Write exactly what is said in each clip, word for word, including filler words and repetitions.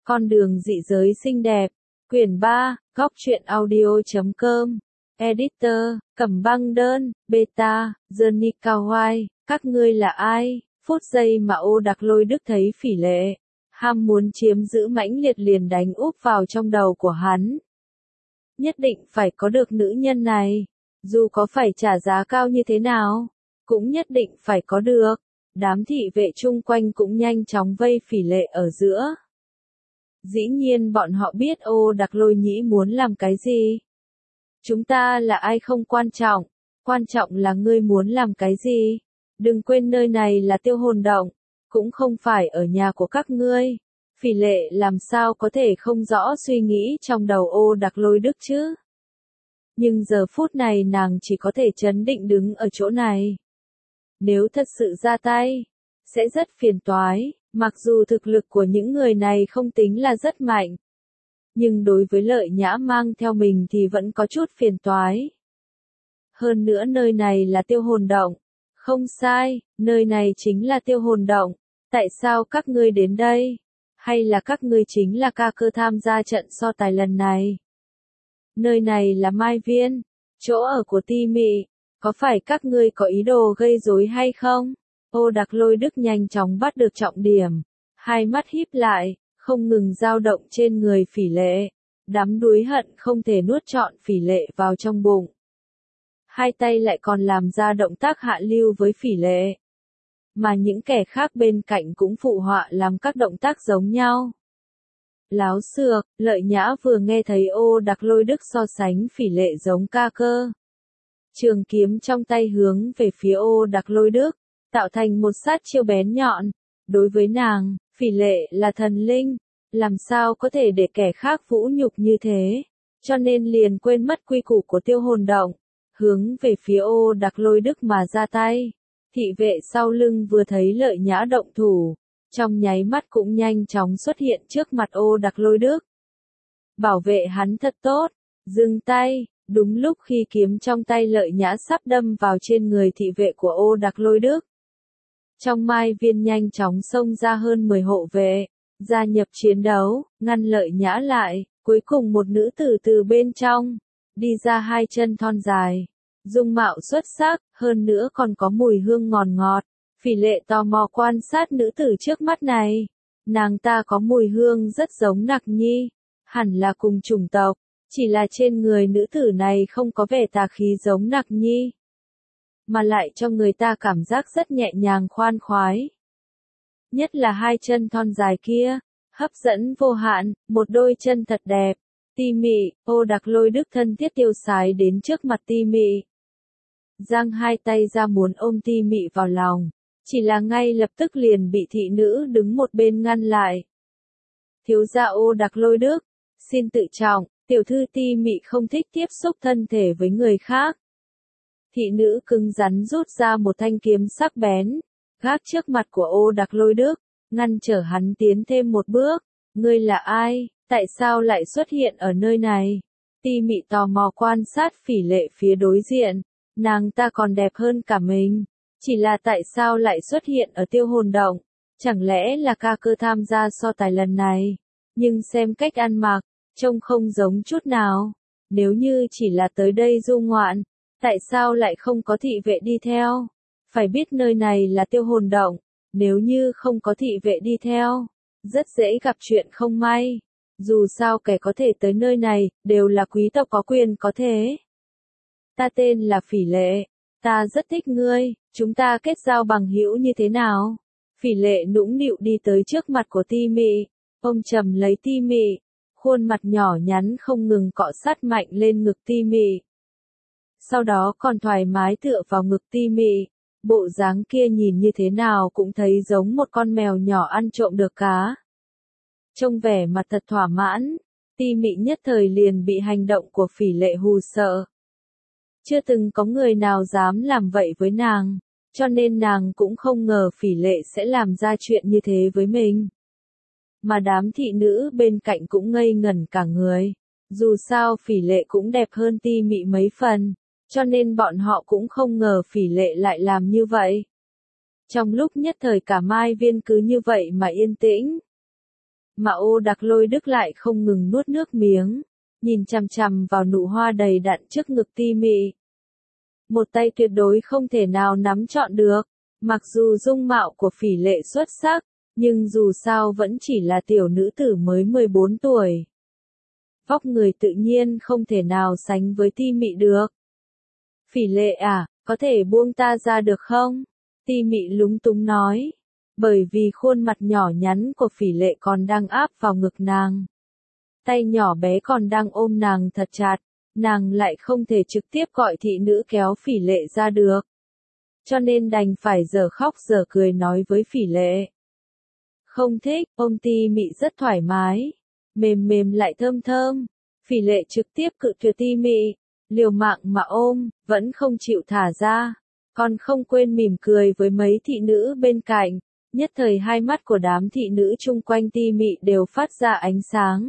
Con đường dị giới xinh đẹp. Quyển ba, góc truyện audio chấm com. Editor, Cẩm Băng Đơn, Beta, Johnny Kawai, các ngươi là ai? Phút giây mà Ô Đặc Lôi Đức thấy Phỉ Lệ, ham muốn chiếm giữ mãnh liệt liền đánh úp vào trong đầu của hắn. Nhất định phải có được nữ nhân này, dù có phải trả giá cao như thế nào, cũng nhất định phải có được. Đám thị vệ chung quanh cũng nhanh chóng vây Phỉ Lệ ở giữa. Dĩ nhiên bọn họ biết Ô Đặc Lôi Nhĩ muốn làm cái gì. Chúng ta là ai không quan trọng, quan trọng là ngươi muốn làm cái gì. Đừng quên nơi này là Tiêu Hồn Động, cũng không phải ở nhà của các ngươi. Phỉ Lệ làm sao có thể không rõ suy nghĩ trong đầu Ô Đặc Lôi Đức chứ. Nhưng giờ phút này nàng chỉ có thể trấn định đứng ở chỗ này. Nếu thật sự ra tay, sẽ rất phiền toái, mặc dù thực lực của những người này không tính là rất mạnh. Nhưng đối với Lợi Nhã mang theo mình thì vẫn có chút phiền toái. Hơn nữa nơi này là Tiêu Hồn Động. Không sai, nơi này chính là Tiêu Hồn Động. Tại sao các ngươi đến đây? Hay là các ngươi chính là ca cơ tham gia trận so tài lần này? Nơi này là Mai Viên, chỗ ở của Ti Mị. Có phải các ngươi có ý đồ gây rối hay không? Ô Đặc Lôi Đức nhanh chóng bắt được trọng điểm. Hai mắt híp lại, không ngừng dao động trên người Phỉ Lệ. Đám đuối hận không thể nuốt trọn Phỉ Lệ vào trong bụng. Hai tay lại còn làm ra động tác hạ lưu với Phỉ Lệ. Mà những kẻ khác bên cạnh cũng phụ họa làm các động tác giống nhau. Láo xược, Lợi Nhã vừa nghe thấy Ô Đặc Lôi Đức so sánh Phỉ Lệ giống ca cơ. Trường kiếm trong tay hướng về phía Ô Đặc Lôi Đức, tạo thành một sát chiêu bén nhọn. Đối với nàng, Phỉ Lệ là thần linh, làm sao có thể để kẻ khác vũ nhục như thế, cho nên liền quên mất quy củ của Tiêu Hồn Động, hướng về phía Ô Đặc Lôi Đức mà ra tay. Thị vệ sau lưng vừa thấy Lợi Nhã động thủ, trong nháy mắt cũng nhanh chóng xuất hiện trước mặt Ô Đặc Lôi Đức. Bảo vệ hắn thật tốt, dừng tay. Đúng lúc khi kiếm trong tay Lợi Nhã sắp đâm vào trên người thị vệ của Ô Đặc Lôi Đức. Trong Mai Viên nhanh chóng xông ra hơn mười hộ vệ, gia nhập chiến đấu, ngăn Lợi Nhã lại, cuối cùng một nữ tử từ bên trong, đi ra hai chân thon dài, dung mạo xuất sắc, hơn nữa còn có mùi hương ngọt ngọt. Phỉ Lệ tò mò quan sát nữ tử trước mắt này, nàng ta có mùi hương rất giống Nặc Nhi, hẳn là cùng chủng tộc. Chỉ là trên người nữ tử này không có vẻ tà khí giống Nặc Nhi, mà lại cho người ta cảm giác rất nhẹ nhàng khoan khoái. Nhất là hai chân thon dài kia, hấp dẫn vô hạn, một đôi chân thật đẹp. Ti Mị, Ô Đặc Lôi Đức thân thiết tiêu sái đến trước mặt Ti Mị. Giang hai tay ra muốn ôm Ti Mị vào lòng, chỉ là ngay lập tức liền bị thị nữ đứng một bên ngăn lại. Thiếu gia Ô Đặc Lôi Đức, xin tự trọng. Tiểu thư Ti Mị không thích tiếp xúc thân thể với người khác. Thị nữ cứng rắn rút ra một thanh kiếm sắc bén, gác trước mặt của Ô Đặc Lôi Đức, ngăn trở hắn tiến thêm một bước. Ngươi là ai? Tại sao lại xuất hiện ở nơi này? Ti Mị tò mò quan sát Phỉ Lệ phía đối diện, nàng ta còn đẹp hơn cả mình. Chỉ là tại sao lại xuất hiện ở Tiêu Hồn Động? Chẳng lẽ là ca cơ tham gia so tài lần này? Nhưng xem cách ăn mặc, trông không giống chút nào. Nếu như chỉ là tới đây du ngoạn, tại sao lại không có thị vệ đi theo? Phải biết nơi này là Tiêu Hồn Động, nếu như không có thị vệ đi theo, rất dễ gặp chuyện không may. Dù sao kẻ có thể tới nơi này, đều là quý tộc có quyền có thế. Ta tên là Phỉ Lệ, ta rất thích ngươi, chúng ta kết giao bằng hữu như thế nào? Phỉ Lệ nũng nịu đi tới trước mặt của Ti Mị, ôm chầm lấy Ti Mị. Khuôn mặt nhỏ nhắn không ngừng cọ sát mạnh lên ngực Ti Mị. Sau đó còn thoải mái tựa vào ngực Ti Mị. Bộ dáng kia nhìn như thế nào cũng thấy giống một con mèo nhỏ ăn trộm được cá. Trông vẻ mặt thật thỏa mãn, Ti Mị nhất thời liền bị hành động của Phỉ Lệ hù sợ. Chưa từng có người nào dám làm vậy với nàng, cho nên nàng cũng không ngờ Phỉ Lệ sẽ làm ra chuyện như thế với mình. Mà đám thị nữ bên cạnh cũng ngây ngẩn cả người. Dù sao Phỉ Lệ cũng đẹp hơn Ti Mị mấy phần, cho nên bọn họ cũng không ngờ Phỉ Lệ lại làm như vậy. Trong lúc nhất thời cả Mai Viên cứ như vậy mà yên tĩnh. mà Ô Đặc Lôi Đức lại không ngừng nuốt nước miếng, nhìn chằm chằm vào nụ hoa đầy đặn trước ngực Ti Mị. Một tay tuyệt đối không thể nào nắm trọn được, mặc dù dung mạo của Phỉ Lệ xuất sắc, nhưng dù sao vẫn chỉ là tiểu nữ tử mới mười bốn tuổi. Vóc người tự nhiên không thể nào sánh với Ti Mị được. Phỉ Lệ à, có thể buông ta ra được không? Ti Mị lúng túng nói, bởi vì khuôn mặt nhỏ nhắn của Phỉ Lệ còn đang áp vào ngực nàng. Tay nhỏ bé còn đang ôm nàng thật chặt, nàng lại không thể trực tiếp gọi thị nữ kéo Phỉ Lệ ra được. Cho nên đành phải giở khóc giở cười nói với Phỉ Lệ. Không thích, ôm Ti Mị rất thoải mái, mềm mềm lại thơm thơm. Phỉ Lệ trực tiếp cự tuyệt Ti Mị, liều mạng mà ôm, vẫn không chịu thả ra, còn không quên mỉm cười với mấy thị nữ bên cạnh, nhất thời hai mắt của đám thị nữ chung quanh Ti Mị đều phát ra ánh sáng.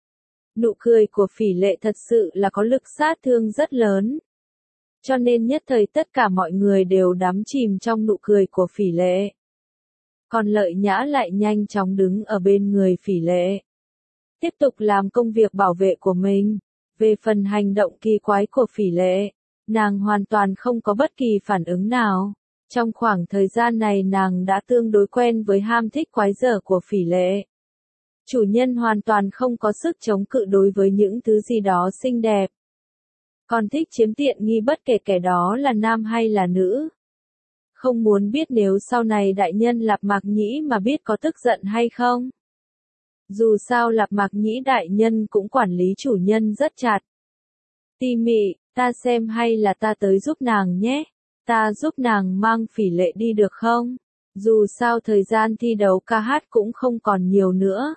Nụ cười của Phỉ Lệ thật sự là có lực sát thương rất lớn. Cho nên nhất thời tất cả mọi người đều đắm chìm trong nụ cười của Phỉ Lệ. Còn Lợi Nhã lại nhanh chóng đứng ở bên người Phỉ Lệ, tiếp tục làm công việc bảo vệ của mình. Về phần hành động kỳ quái của Phỉ Lệ, nàng hoàn toàn không có bất kỳ phản ứng nào. Trong khoảng thời gian này nàng đã tương đối quen với ham thích quái dở của Phỉ Lệ. Chủ nhân hoàn toàn không có sức chống cự đối với những thứ gì đó xinh đẹp. Còn thích chiếm tiện nghi bất kể kẻ đó là nam hay là nữ. Không muốn biết nếu sau này đại nhân Lạp Mạc Nhĩ mà biết có tức giận hay không. Dù sao Lạp Mạc Nhĩ đại nhân cũng quản lý chủ nhân rất chặt. Ti Mị, ta xem hay là ta tới giúp nàng nhé. Ta giúp nàng mang Phỉ Lệ đi được không? Dù sao thời gian thi đấu ca hát cũng không còn nhiều nữa.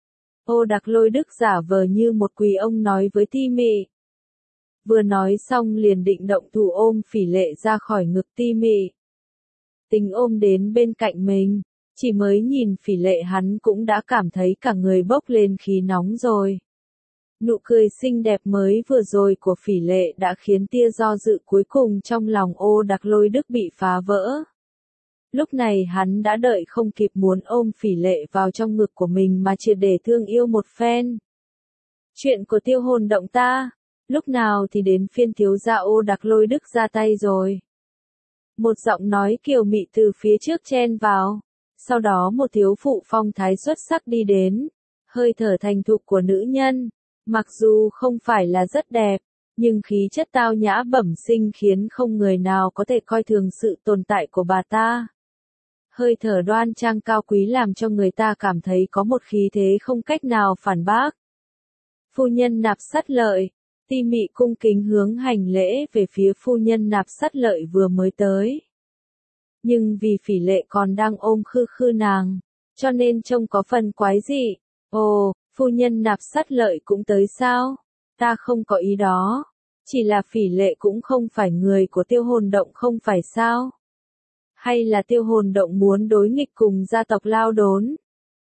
Ô Đặc Lôi Đức giả vờ như một quỳ ông nói với Ti Mị. Vừa nói xong liền định động thủ ôm Phỉ Lệ ra khỏi ngực Ti Mị. Tính ôm đến bên cạnh mình, chỉ mới nhìn Phỉ Lệ hắn cũng đã cảm thấy cả người bốc lên khí nóng rồi. Nụ cười xinh đẹp mới vừa rồi của Phỉ Lệ đã khiến tia do dự cuối cùng trong lòng Ô Đặc Lôi Đức bị phá vỡ. Lúc này hắn đã đợi không kịp muốn ôm Phỉ Lệ vào trong ngực của mình mà triệt để thương yêu một phen. Chuyện của Tiêu Hồn Động ta, lúc nào thì đến phiên thiếu gia Ô Đặc Lôi Đức ra tay rồi. Một giọng nói kiều mị từ phía trước chen vào, sau đó một thiếu phụ phong thái xuất sắc đi đến, hơi thở thành thục của nữ nhân, mặc dù không phải là rất đẹp, nhưng khí chất tao nhã bẩm sinh khiến không người nào có thể coi thường sự tồn tại của bà ta. Hơi thở đoan trang cao quý làm cho người ta cảm thấy có một khí thế không cách nào phản bác. Phu nhân Nạp Sắt Lợi, Ti Mị cung kính hướng hành lễ về phía phu nhân Nạp Sắt Lợi vừa mới tới. Nhưng vì Phỉ Lệ còn đang ôm khư khư nàng, cho nên trông có phần quái dị. Ồ, phu nhân Nạp Sắt Lợi cũng tới sao? Ta không có ý đó. Chỉ là Phỉ Lệ cũng không phải người của Tiêu Hồn Động không phải sao? Hay là Tiêu Hồn Động muốn đối nghịch cùng gia tộc Lao Đốn?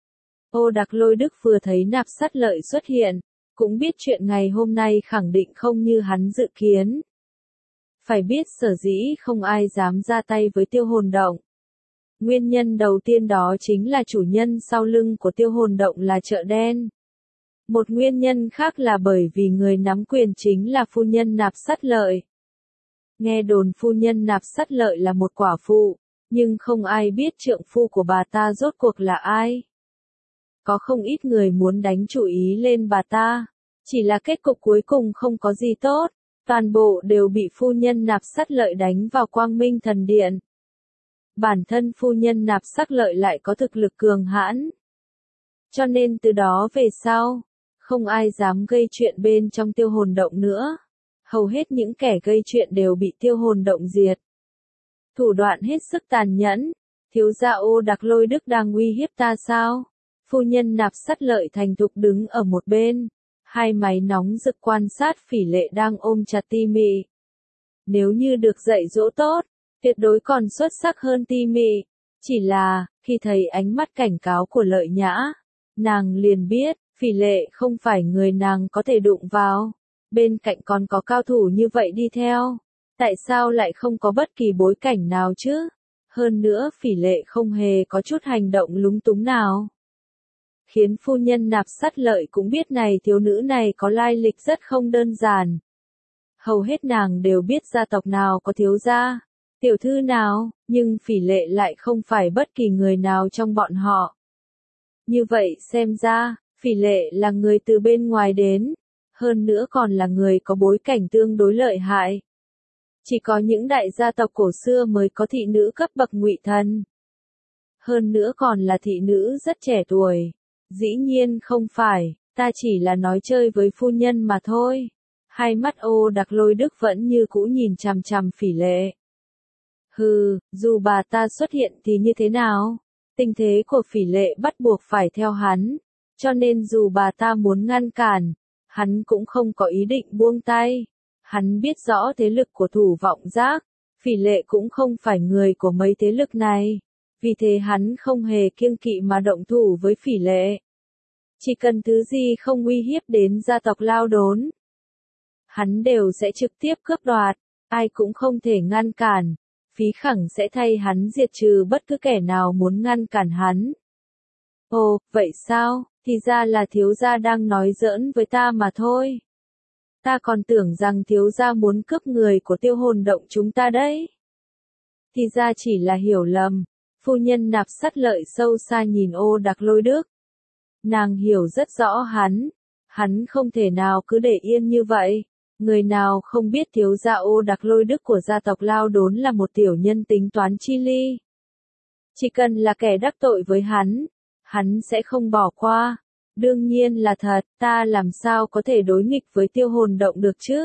Ô Đặc Lôi Đức vừa thấy Nạp Sắt Lợi xuất hiện, cũng biết chuyện ngày hôm nay khẳng định không như hắn dự kiến. Phải biết sở dĩ không ai dám ra tay với Tiêu Hồn Động. Nguyên nhân đầu tiên đó chính là chủ nhân sau lưng của Tiêu Hồn Động là chợ đen. Một nguyên nhân khác là bởi vì người nắm quyền chính là phu nhân Nạp Sắt Lợi. Nghe đồn phu nhân Nạp Sắt Lợi là một quả phụ, nhưng không ai biết trượng phu của bà ta rốt cuộc là ai. Có không ít người muốn đánh chủ ý lên bà ta, chỉ là kết cục cuối cùng không có gì tốt, toàn bộ đều bị phu nhân Nạp Sắt Lợi đánh vào Quang Minh Thần Điện. Bản thân phu nhân Nạp Sắt Lợi lại có thực lực cường hãn. Cho nên từ đó về sau, không ai dám gây chuyện bên trong Tiêu Hồn Động nữa. Hầu hết những kẻ gây chuyện đều bị Tiêu Hồn Động diệt. Thủ đoạn hết sức tàn nhẫn, thiếu gia Ô Đặc Lôi Đức đang uy hiếp ta sao? Phu nhân Nạp Sắt Lợi thành thục đứng ở một bên, hai máy nóng rực quan sát Phỉ Lệ đang ôm chặt Ti Mị. Nếu như được dạy dỗ tốt, tuyệt đối còn xuất sắc hơn Ti Mị. Chỉ là, khi thấy ánh mắt cảnh cáo của Lợi Nhã, nàng liền biết, Phỉ Lệ không phải người nàng có thể đụng vào. Bên cạnh còn có cao thủ như vậy đi theo. Tại sao lại không có bất kỳ bối cảnh nào chứ? Hơn nữa Phỉ Lệ không hề có chút hành động lúng túng nào. khiến phu nhân Nạp Sát Lợi cũng biết này thiếu nữ này có lai lịch rất không đơn giản. Hầu hết nàng đều biết gia tộc nào có thiếu gia, tiểu thư nào, nhưng Phỉ Lệ lại không phải bất kỳ người nào trong bọn họ. Như vậy xem ra, Phỉ Lệ là người từ bên ngoài đến, hơn nữa còn là người có bối cảnh tương đối lợi hại. Chỉ có những đại gia tộc cổ xưa mới có thị nữ cấp bậc ngụy thần. Hơn nữa còn là thị nữ rất trẻ tuổi. Dĩ nhiên không phải, ta chỉ là nói chơi với phu nhân mà thôi. Hai mắt Ô Đặc Lôi Đức vẫn như cũ nhìn chằm chằm Phỉ Lệ. Hừ, dù bà ta xuất hiện thì như thế nào? Tình thế của Phỉ Lệ bắt buộc phải theo hắn, cho nên dù bà ta muốn ngăn cản, hắn cũng không có ý định buông tay. Hắn biết rõ thế lực của Thủ Vọng Giác, Phỉ Lệ cũng không phải người của mấy thế lực này, vì thế hắn không hề kiêng kỵ mà động thủ với Phỉ Lệ. Chỉ cần thứ gì không uy hiếp đến gia tộc Lao Đốn, hắn đều sẽ trực tiếp cướp đoạt, ai cũng không thể ngăn cản. Phí Khẳng sẽ thay hắn diệt trừ bất cứ kẻ nào muốn ngăn cản hắn. Ồ, vậy sao, thì ra là thiếu gia đang nói giỡn với ta mà thôi. Ta còn tưởng rằng thiếu gia muốn cướp người của Tiêu Hồn Động chúng ta đấy. Thì ra chỉ là hiểu lầm. Phu nhân Nạp Sát Lợi sâu xa nhìn Ô Đặc Lôi Đức. Nàng hiểu rất rõ hắn. Hắn không thể nào cứ để yên như vậy. Người nào không biết thiếu gia Ô Đặc Lôi Đức của gia tộc Lao Đốn là một tiểu nhân tính toán chi ly. Chỉ cần là kẻ đắc tội với hắn, hắn sẽ không bỏ qua. Đương nhiên là thật, ta làm sao có thể đối nghịch với Tiêu Hồn Động được chứ?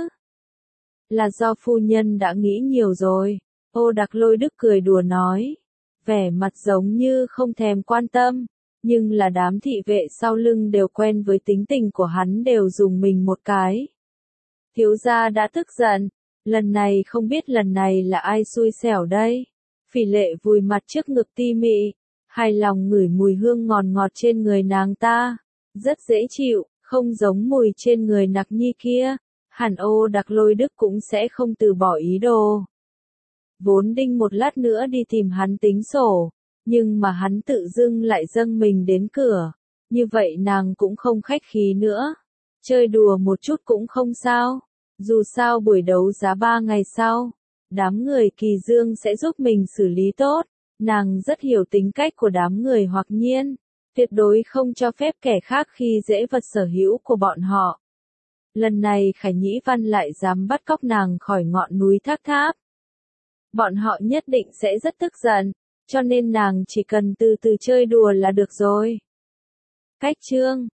Là do phu nhân đã nghĩ nhiều rồi. Ô Đặc Lôi Đức cười đùa nói. Vẻ mặt giống như không thèm quan tâm. Nhưng là đám thị vệ sau lưng đều quen với tính tình của hắn đều dùng mình một cái. Thiếu gia đã tức giận. Lần này không biết lần này là ai xui xẻo đây. Phỉ Lệ vùi mặt trước ngực ti mị. Hài lòng ngửi mùi hương ngọt ngọt trên người nàng ta. Rất dễ chịu, không giống mùi trên người Nặc Nhi kia. Hẳn Ô Đặc Lôi Đức cũng sẽ không từ bỏ ý đồ. Vốn định một lát nữa đi tìm hắn tính sổ, nhưng mà hắn tự dưng lại dâng mình đến cửa. Như vậy nàng cũng không khách khí nữa. Chơi đùa một chút cũng không sao. Dù sao buổi đấu giá ba ngày sau, đám người Kỳ Dương sẽ giúp mình xử lý tốt. Nàng rất hiểu tính cách của đám người Hoặc Nhiên. Tuyệt đối không cho phép kẻ khác khi dễ vật sở hữu của bọn họ. Lần này Khải Nhĩ Văn lại dám bắt cóc nàng khỏi ngọn núi Thác Tháp. Bọn họ nhất định sẽ rất tức giận, cho nên nàng chỉ cần từ từ chơi đùa là được rồi. Cách chương